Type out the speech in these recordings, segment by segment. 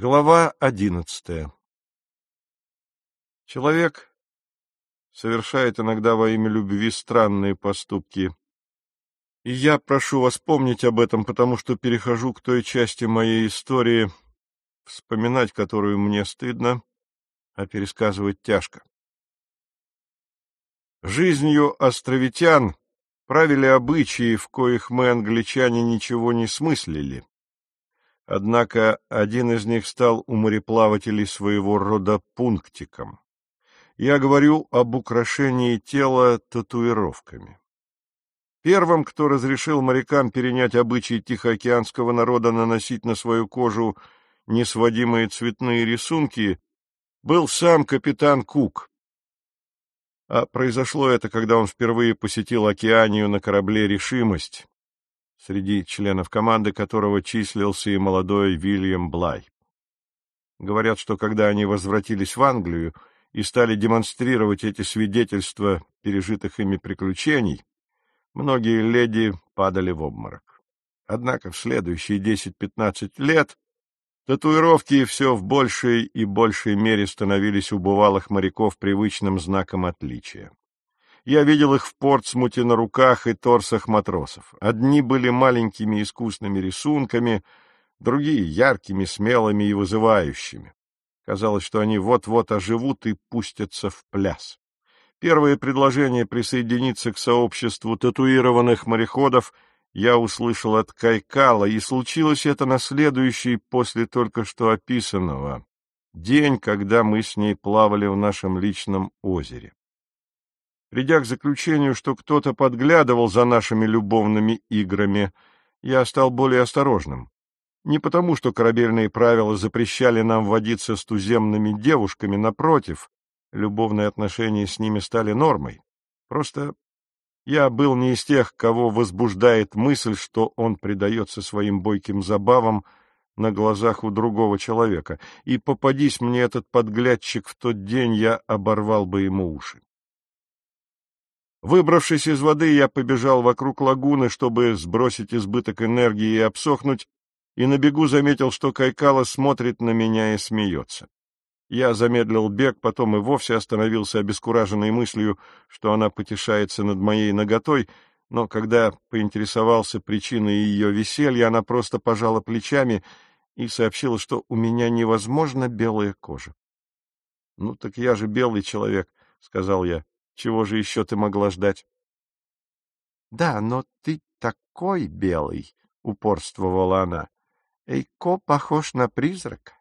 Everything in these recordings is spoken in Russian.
Глава 11. Человек совершает иногда во имя любви странные поступки. И я прошу вас помнить об этом, потому что перехожу к той части моей истории, вспоминать которую мне стыдно, а пересказывать тяжко. Жизнью островитян правили обычаи, в коих мы, англичане, ничего не смыслили. Однако один из них стал у мореплавателей своего рода пунктиком. Я говорю об украшении тела татуировками. Первым, кто разрешил морякам перенять обычаи тихоокеанского народа наносить на свою кожу несводимые цветные рисунки, был сам капитан Кук. А произошло это, когда он впервые посетил Океанию на корабле «Решимость», среди членов команды которого числился и молодой Вильям Блай. Говорят, что когда они возвратились в Англию и стали демонстрировать эти свидетельства пережитых ими приключений, многие леди падали в обморок. Однако в следующие 10-15 лет татуировки все в большей и большей мере становились у бывалых моряков привычным знаком отличия. Я видел их в Портсмуте на руках и торсах матросов. Одни были маленькими искусными рисунками, другие — яркими, смелыми и вызывающими. Казалось, что они вот-вот оживут и пустятся в пляс. Первое предложение присоединиться к сообществу татуированных мореходов я услышал от Кайкала, и случилось это на следующий после только что описанного день, когда мы с ней плавали в нашем личном озере. Придя к заключению, что кто-то подглядывал за нашими любовными играми, я стал более осторожным. Не потому, что корабельные правила запрещали нам водиться с туземными девушками, напротив, любовные отношения с ними стали нормой. Просто я был не из тех, кого возбуждает мысль, что он предается своим бойким забавам на глазах у другого человека, и попадись мне этот подглядчик в тот день, я оборвал бы ему уши. Выбравшись из воды, я побежал вокруг лагуны, чтобы сбросить избыток энергии и обсохнуть, и на бегу заметил, что Кайкала смотрит на меня и смеется. Я замедлил бег, потом и вовсе остановился, обескураженной мыслью, что она потешается над моей наготой, но когда поинтересовался причиной ее веселья, она просто пожала плечами и сообщила, что у меня невозможно белая кожа. — Ну так я же белый человек, — сказал я. — Чего же еще ты могла ждать? — Да, но ты такой белый, — упорствовала она. — Эйко похож на призрака.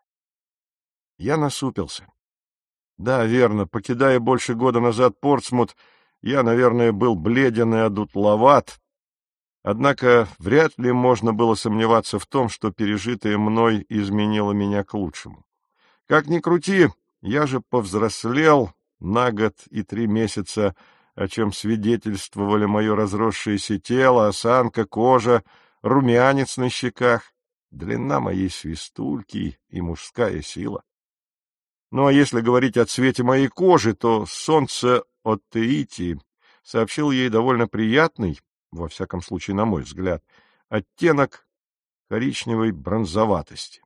Я насупился. Да, верно, покидая больше года назад Портсмут, я, наверное, был бледен и одутловат, однако вряд ли можно было сомневаться в том, что пережитое мной изменило меня к лучшему. Как ни крути, я же повзрослел на год и 3 месяца, о чем свидетельствовали мое разросшееся тело, осанка, кожа, румянец на щеках, длина моей свистульки и мужская сила. Ну а если говорить о цвете моей кожи, то солнце от Таити сообщил ей довольно приятный, во всяком случае, на мой взгляд, оттенок коричневой бронзоватости.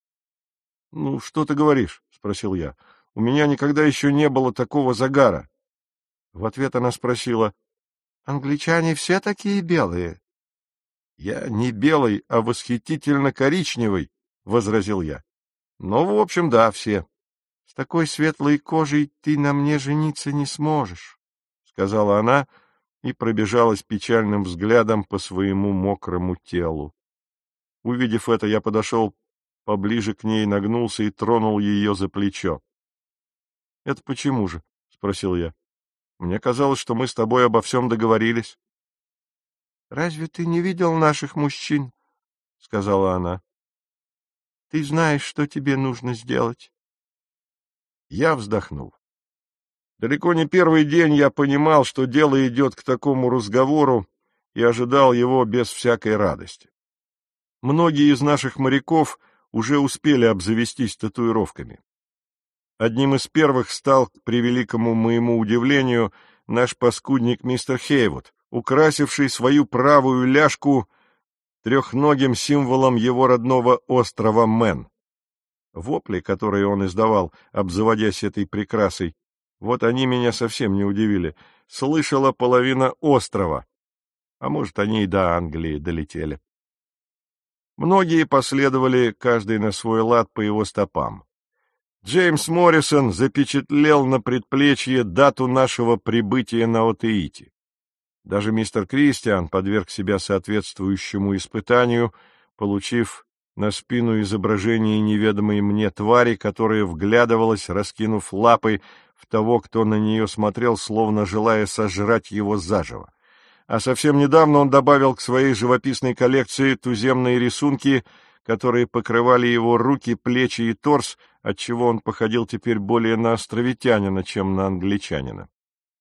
— Ну, что ты говоришь? — спросил я. — У меня никогда еще не было такого загара. В ответ она спросила: — Англичане все такие белые? — Я не белый, а восхитительно коричневый, — возразил я. — Ну, в общем, да, все. — С такой светлой кожей ты на мне жениться не сможешь, — сказала она и пробежалась печальным взглядом по своему мокрому телу. Увидев это, я подошел поближе к ней, нагнулся и тронул ее за плечо. — Это почему же? — спросил я. — Мне казалось, что мы с тобой обо всем договорились. — Разве ты не видел наших мужчин? — сказала она. — Ты знаешь, что тебе нужно сделать. Я вздохнул. Далеко не первый день я понимал, что дело идет к такому разговору, и ожидал его без всякой радости. Многие из наших моряков уже успели обзавестись татуировками. Одним из первых стал, к превеликому моему удивлению, наш паскудник мистер Хейвуд, украсивший свою правую ляжку трехногим символом его родного острова Мэн. Вопли, которые он издавал, обзаводясь этой прекрасой, вот они меня совсем не удивили. Слышала половина острова, а может, они и до Англии долетели. Многие последовали, каждый на свой лад, по его стопам. Джеймс Моррисон запечатлел на предплечье дату нашего прибытия на Отеите. Даже мистер Кристиан подверг себя соответствующему испытанию, получив на спину изображение неведомой мне твари, которая вглядывалась, раскинув лапы, в того, кто на нее смотрел, словно желая сожрать его заживо. А совсем недавно он добавил к своей живописной коллекции туземные рисунки, которые покрывали его руки, плечи и торс, отчего он походил теперь более на островитянина, чем на англичанина.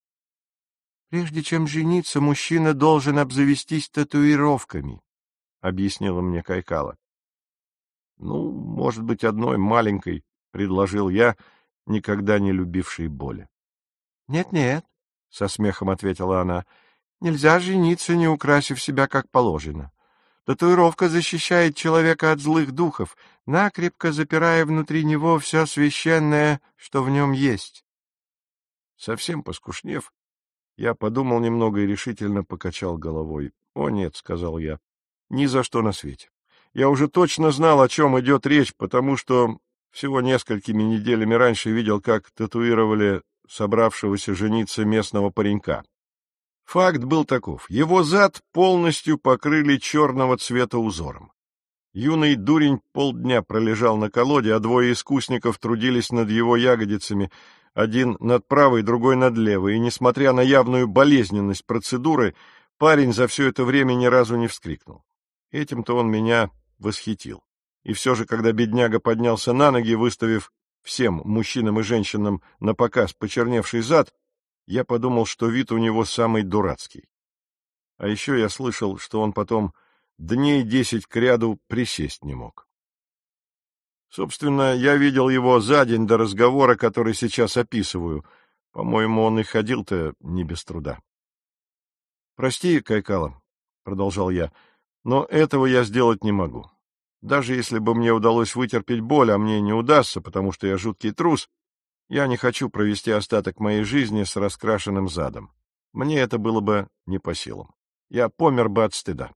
«Прежде чем жениться, мужчина должен обзавестись татуировками», — объяснила мне Кайкала. «Ну, может быть, одной маленькой», — предложил я, никогда не любивший боли. «Нет-нет», — со смехом ответила она, — «нельзя жениться, не украсив себя как положено. Татуировка защищает человека от злых духов, накрепко запирая внутри него все священное, что в нем есть». Совсем поскушнев, я подумал немного и решительно покачал головой. «О нет», — сказал я, — «ни за что на свете. Я уже точно знал, о чем идет речь, потому что всего несколькими неделями раньше видел, как татуировали собравшегося жениться местного паренька. Факт был таков. Его зад полностью покрыли черного цвета узором. Юный дурень полдня пролежал на колоде, а двое искусников трудились над его ягодицами, один над правой, другой над левой, и, несмотря на явную болезненность процедуры, парень за все это время ни разу не вскрикнул. Этим-то он меня восхитил. И все же, когда бедняга поднялся на ноги, выставив всем, мужчинам и женщинам, на показ почерневший зад, я подумал, что вид у него самый дурацкий. А еще я слышал, что он потом дней 10 кряду присесть не мог. Собственно, я видел его за день до разговора, который сейчас описываю. По-моему, он и ходил-то не без труда. «Прости, Кайкала», — продолжал я, — «но этого я сделать не могу. Даже если бы мне удалось вытерпеть боль, а мне не удастся, потому что я жуткий трус, я не хочу провести остаток моей жизни с раскрашенным задом. Мне это было бы не по силам. Я помер бы от стыда».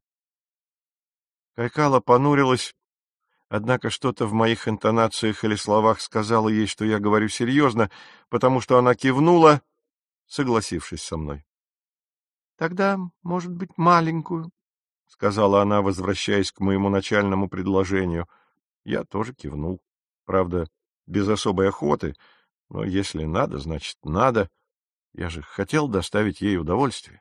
Кайкала понурилась, однако что-то в моих интонациях или словах сказало ей, что я говорю серьезно, потому что она кивнула, согласившись со мной. — Тогда, может быть, маленькую, — сказала она, возвращаясь к моему начальному предложению. Я тоже кивнул. Правда, без особой охоты, но если надо, значит, надо. Я же хотел доставить ей удовольствие.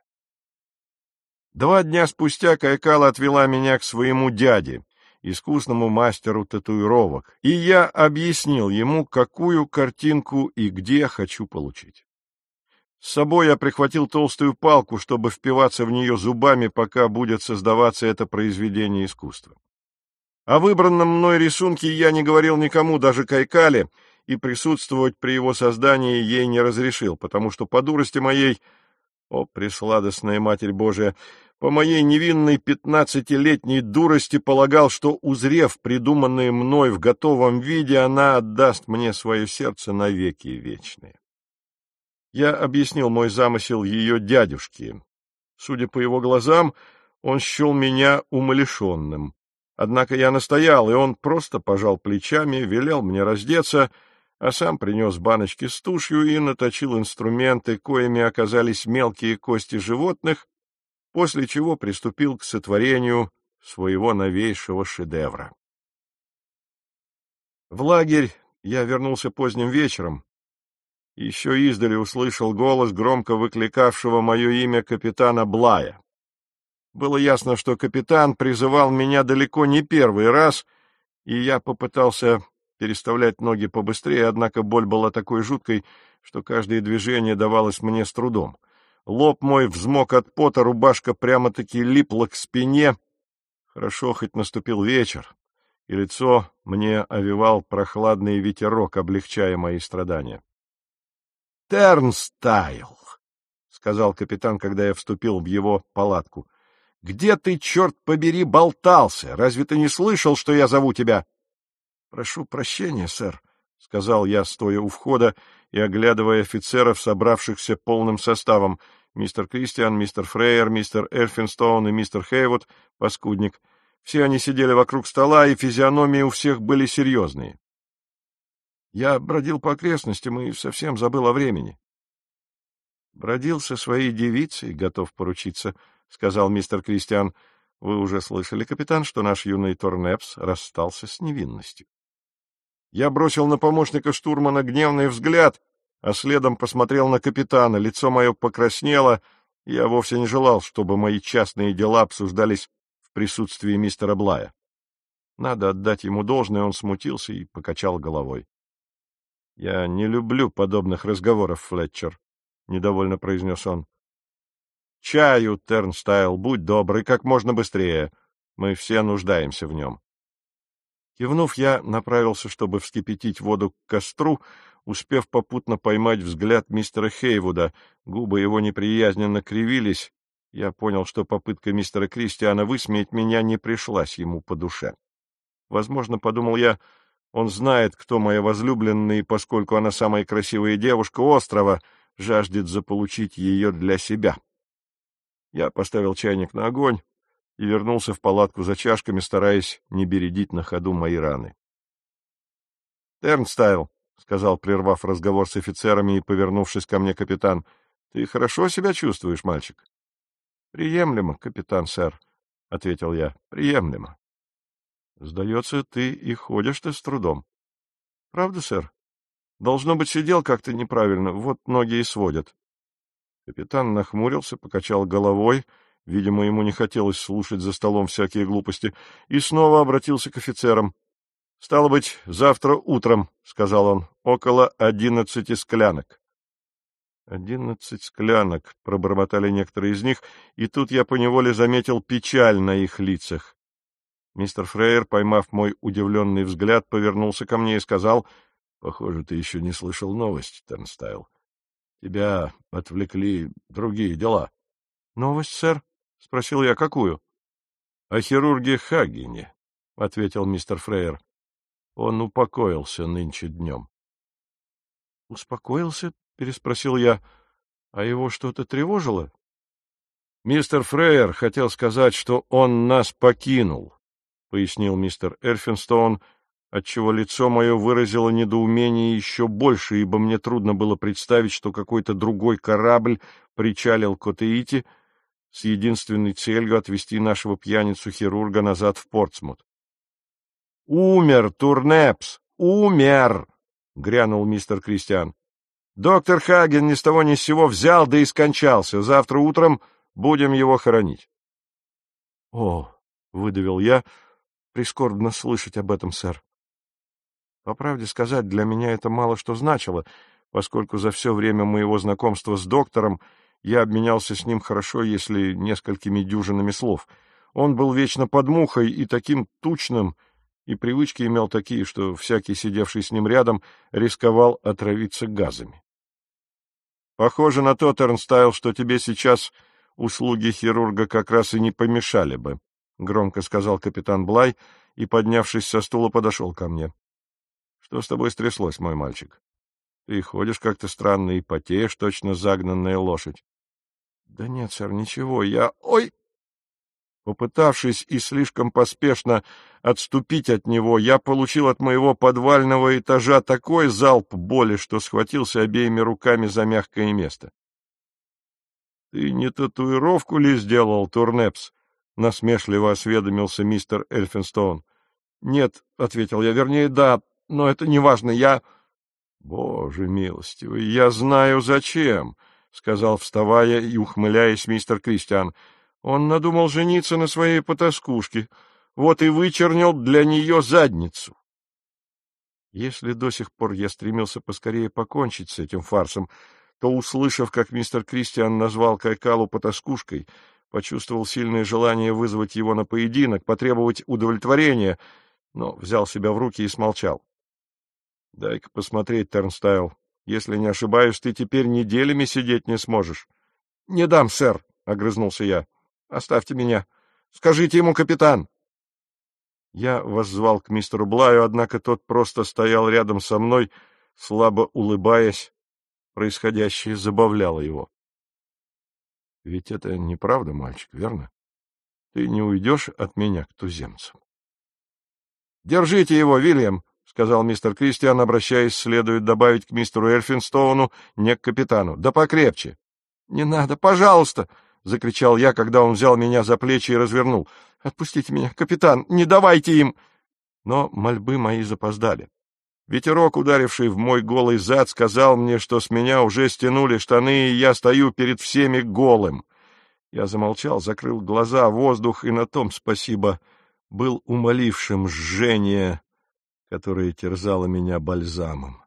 2 дня спустя Кайкала отвела меня к своему дяде, искусному мастеру татуировок, и я объяснил ему, какую картинку и где хочу получить. С собой я прихватил толстую палку, чтобы впиваться в нее зубами, пока будет создаваться это произведение искусства. О выбранном мной рисунке я не говорил никому, даже Кайкале, и присутствовать при его создании ей не разрешил, потому что по дурости моей, о, пресладостная Матерь Божия, по моей невинной 15-летней дурости полагал, что, узрев придуманное мной в готовом виде, она отдаст мне свое сердце навеки вечные. Я объяснил мой замысел ее дядюшке. Судя по его глазам, он счел меня умалишенным. Однако я настоял, и он просто пожал плечами, велел мне раздеться, а сам принес баночки с тушью и наточил инструменты, коими оказались мелкие кости животных, после чего приступил к сотворению своего новейшего шедевра. В лагерь я вернулся поздним вечером, и еще издали услышал голос, громко выкликавшего мое имя капитана Блая. Было ясно, что капитан призывал меня далеко не первый раз, и я попытался переставлять ноги побыстрее, однако боль была такой жуткой, что каждое движение давалось мне с трудом. Лоб мой взмок от пота, рубашка прямо-таки липла к спине. Хорошо, хоть наступил вечер, и лицо мне овевал прохладный ветерок, облегчая мои страдания. — Тернстайл, — сказал капитан, когда я вступил в его палатку, — где ты, черт побери, болтался? Разве ты не слышал, что я зову тебя? Прошу прощения, сэр, — сказал я, стоя у входа и оглядывая офицеров, собравшихся полным составом. Мистер Кристиан, мистер Фрейер, мистер Эльфинстоун и мистер Хейвуд, паскудник. Все они сидели вокруг стола, и физиономии у всех были серьезные. Я бродил по окрестностям и совсем забыл о времени. — Бродил со своей девицей, готов поручиться, — сказал мистер Кристиан. — Вы уже слышали, капитан, что наш юный Торнепс расстался с невинностью. Я бросил на помощника штурмана гневный взгляд, а следом посмотрел на капитана. Лицо мое покраснело, и я вовсе не желал, чтобы мои частные дела обсуждались в присутствии мистера Блая. Надо отдать ему должное, он смутился и покачал головой. — Я не люблю подобных разговоров, Флетчер, — недовольно произнес он. — Чаю, Тернстайл, будь добрый, как можно быстрее. Мы все нуждаемся в нем. Кивнув, я направился, чтобы вскипятить воду к костру, успев попутно поймать взгляд мистера Хейвуда. Губы его неприязненно кривились. Я понял, что попытка мистера Кристиана высмеять меня не пришлась ему по душе. Возможно, подумал я, он знает, кто моя возлюбленная, и поскольку она самая красивая девушка острова, жаждет заполучить ее для себя. Я поставил чайник на огонь и вернулся в палатку за чашками, стараясь не бередить на ходу мои раны. — Тернстайл, — сказал, прервав разговор с офицерами и повернувшись ко мне капитан, — ты хорошо себя чувствуешь, мальчик? — Приемлемо, капитан, сэр, — ответил я, — приемлемо. — Сдается, ты и ходишь-то с трудом. — Правда, сэр? Должно быть, сидел как-то неправильно, вот ноги и сводят. Капитан нахмурился, покачал головой, видимо, ему не хотелось слушать за столом всякие глупости, и снова обратился к офицерам. — Стало быть, завтра утром, — сказал он, — около 11 склянок. 11 склянок, — пробормотали некоторые из них, и тут я поневоле заметил печаль на их лицах. Мистер Фрейер, поймав мой удивленный взгляд, повернулся ко мне и сказал: — Похоже, ты еще не слышал новость, Тернстайл. Тебя отвлекли другие дела. — Новость, сэр? — спросил я. — Какую? — О хирурге Хаггине, — ответил мистер Фрейер. — Он упокоился нынче днем. — Успокоился? — переспросил я. — А его что-то тревожило? — Мистер Фрейер хотел сказать, что он нас покинул, — пояснил мистер Эльфинстоун, отчего лицо мое выразило недоумение еще больше, ибо мне трудно было представить, что какой-то другой корабль причалил к Отеите с единственной целью отвезти нашего пьяницу-хирурга назад в Портсмут. — Умер, Турнепс, умер! — грянул мистер Кристиан. — Доктор Хагген ни с того ни с сего взял, да и скончался. Завтра утром будем его хоронить. — О, — выдавил я, — прискорбно слышать об этом, сэр. По правде сказать, для меня это мало что значило, поскольку за все время моего знакомства с доктором я обменялся с ним хорошо, если несколькими дюжинами слов. Он был вечно под мухой и таким тучным, и привычки имел такие, что всякий, сидевший с ним рядом, рисковал отравиться газами. — Похоже на то, Тернстайл, что тебе сейчас услуги хирурга как раз и не помешали бы, — громко сказал капитан Блай и, поднявшись со стула, подошел ко мне. Что с тобой стряслось, мой мальчик? Ты ходишь как-то странно и потеешь, точно загнанная лошадь. — Да нет, сэр, ничего, я... Ой! Попытавшись и слишком поспешно отступить от него, я получил от моего подвального этажа такой залп боли, что схватился обеими руками за мягкое место. — Ты не татуировку ли сделал, Турнепс? — насмешливо осведомился мистер Эльфинстоун. — Нет, — ответил я, — вернее, да, но это не важно, я... — Боже милостивый, я знаю зачем, — сказал, вставая и ухмыляясь, мистер Кристиан. Он надумал жениться на своей потаскушке, вот и вычернил для нее задницу. Если до сих пор я стремился поскорее покончить с этим фарсом, то, услышав, как мистер Кристиан назвал Кайкалу потаскушкой, почувствовал сильное желание вызвать его на поединок, потребовать удовлетворения, но взял себя в руки и смолчал. — Дай-ка посмотреть, Тернстайл. Если не ошибаюсь, ты теперь неделями сидеть не сможешь. — Не дам, сэр, — огрызнулся я. — Оставьте меня. Скажите ему, капитан. Я воззвал к мистеру Блаю, однако тот просто стоял рядом со мной, слабо улыбаясь. Происходящее забавляло его. — Ведь это неправда, мальчик, верно? Ты не уйдешь от меня к туземцам. — Держите его, Вильям, — сказал мистер Кристиан, обращаясь, следует добавить к мистеру Эльфинстоуну, не к капитану. — Да покрепче. — Не надо, пожалуйста, — закричал я, когда он взял меня за плечи и развернул. — Отпустите меня, капитан, не давайте им! Но мольбы мои запоздали. Ветерок, ударивший в мой голый зад, сказал мне, что с меня уже стянули штаны, и я стою перед всеми голым. Я замолчал, закрыл глаза, воздух, и на том, спасибо, был умолившим жжение, которое терзало меня бальзамом.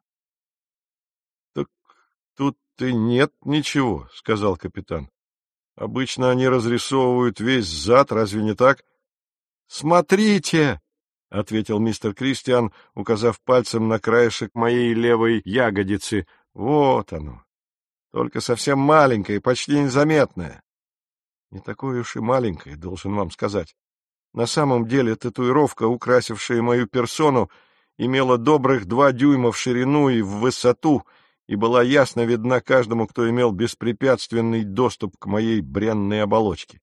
— Так тут и нет ничего, — сказал капитан. — Обычно они разрисовывают весь зад, разве не так? — Смотрите! — ответил мистер Кристиан, указав пальцем на краешек моей левой ягодицы. — Вот оно. Только совсем маленькое, почти незаметное. Не такое уж и маленькое, должен вам сказать. На самом деле татуировка, украсившая мою персону, имела добрых 2 дюйма в ширину и в высоту, и была ясно видна каждому, кто имел беспрепятственный доступ к моей бренной оболочке.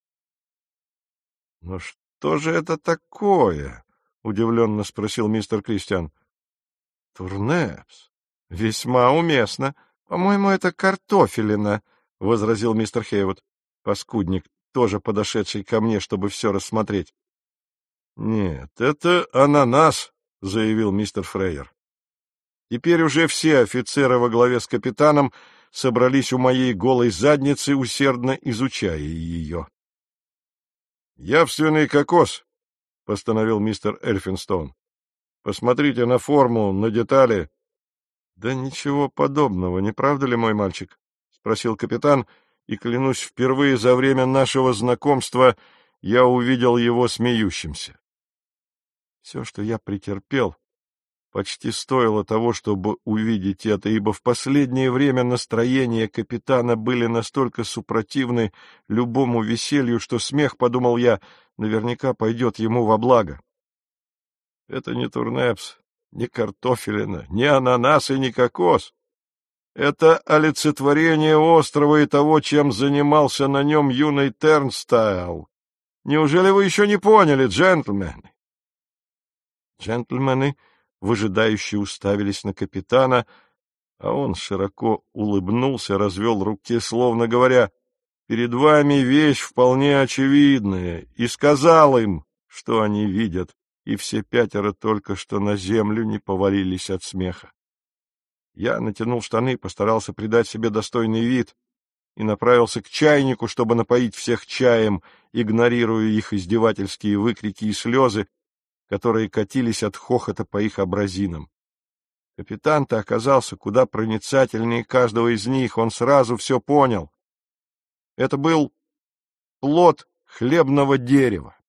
— Но что же это такое? — удивленно спросил мистер Кристиан. — Турнепс. Весьма уместно. По-моему, это картофелина, — возразил мистер Хейвуд, паскудник, тоже подошедший ко мне, чтобы все рассмотреть. — Нет, это ананас, — заявил мистер Фрейер. Теперь уже все офицеры во главе с капитаном собрались у моей голой задницы, усердно изучая ее. — Явственный кокос, — постановил мистер Эльфинстоун. — Посмотрите на форму, на детали. — Да ничего подобного, не правда ли, мой мальчик? — спросил капитан, и, клянусь, впервые за время нашего знакомства я увидел его смеющимся. Все, что я претерпел, почти стоило того, чтобы увидеть это, ибо в последнее время настроения капитана были настолько супротивны любому веселью, что смех, подумал я, наверняка пойдет ему во благо. Это не турнепс, не картофелина, не ананас и не кокос. Это олицетворение острова и того, чем занимался на нем юный Тернстайл. Неужели вы еще не поняли, джентльмены? Джентльмены выжидающе уставились на капитана, а он широко улыбнулся, развел руки, словно говоря, «Перед вами вещь вполне очевидная», и сказал им, что они видят, и все 5 только что на землю не повалились от смеха. Я натянул штаны, постарался придать себе достойный вид и направился к чайнику, чтобы напоить всех чаем, игнорируя их издевательские выкрики и слезы, которые катились от хохота по их абразинам. Капитан-то оказался куда проницательнее каждого из них, он сразу все понял. Это был плод хлебного дерева.